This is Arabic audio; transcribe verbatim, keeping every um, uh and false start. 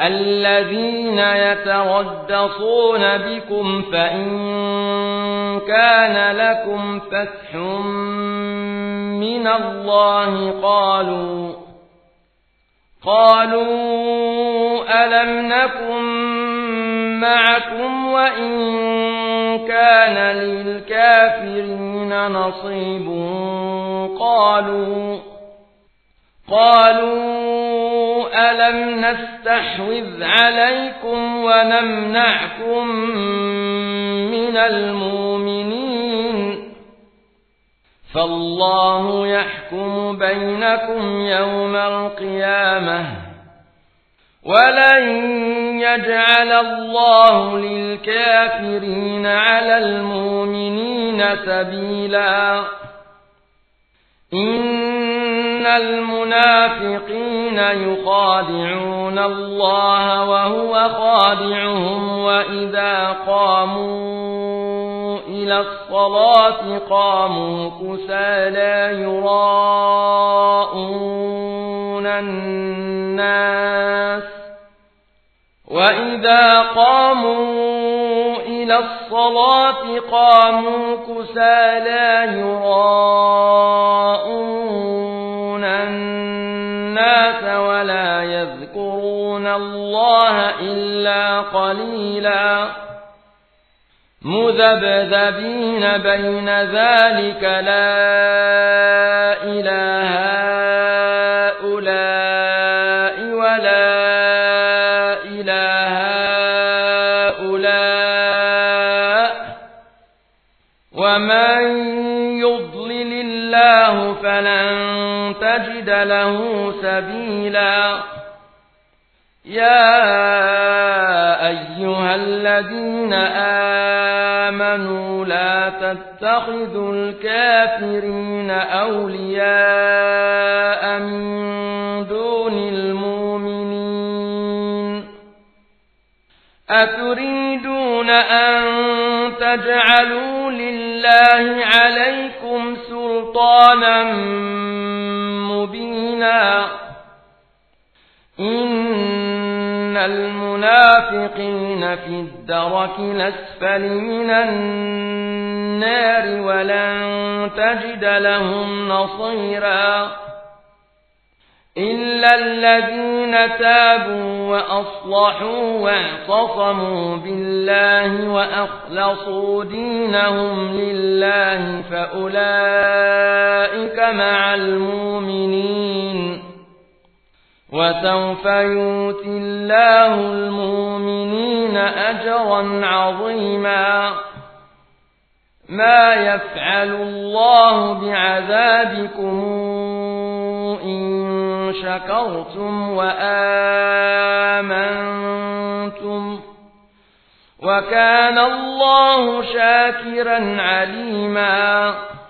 الذين يتربصون بكم فإن كان لكم فتح من الله قالوا قالوا ألم نكن معكم وإن كان للكافرين نصيب قالوا قالوا ألم نستحوذ عليكم ونمنعكم من المؤمنين فالله يحكم بينكم يوم القيامة ولن يجعل الله للكافرين على المؤمنين سبيلا إن المنافقين يخادعون الله وهو خادعهم وإذا قاموا إلى الصلاة قاموا كسالى يراءون الناس وإذا قاموا إلى الصلاة قاموا كسالى يراءون الناس ولا يذكرون الله إلا قليلا مذبذبين بين ذلك لا إله هؤلاء ولا إله هؤلاء ومن يضلل الله فلن تجد له سبيلا يا أيها الذين آمنوا لا تتخذوا الكافرين أولياء من دون المؤمنين أتريدون أن تجعلوا لله عليكم سلطانا مبينا إن المنافقين في الدرك الأسفل من النار ولن تجد لهم نصيرا إلا الذين تابوا وأصلحوا واعتصموا بالله وأخلصوا دينهم لله فأولئك مع المؤمنين وسوف يؤتي الله المؤمنين أجرا عظيما ما يفعل الله بعذابكم إن شكرتم وآمنتم وكان الله شاكرا عليما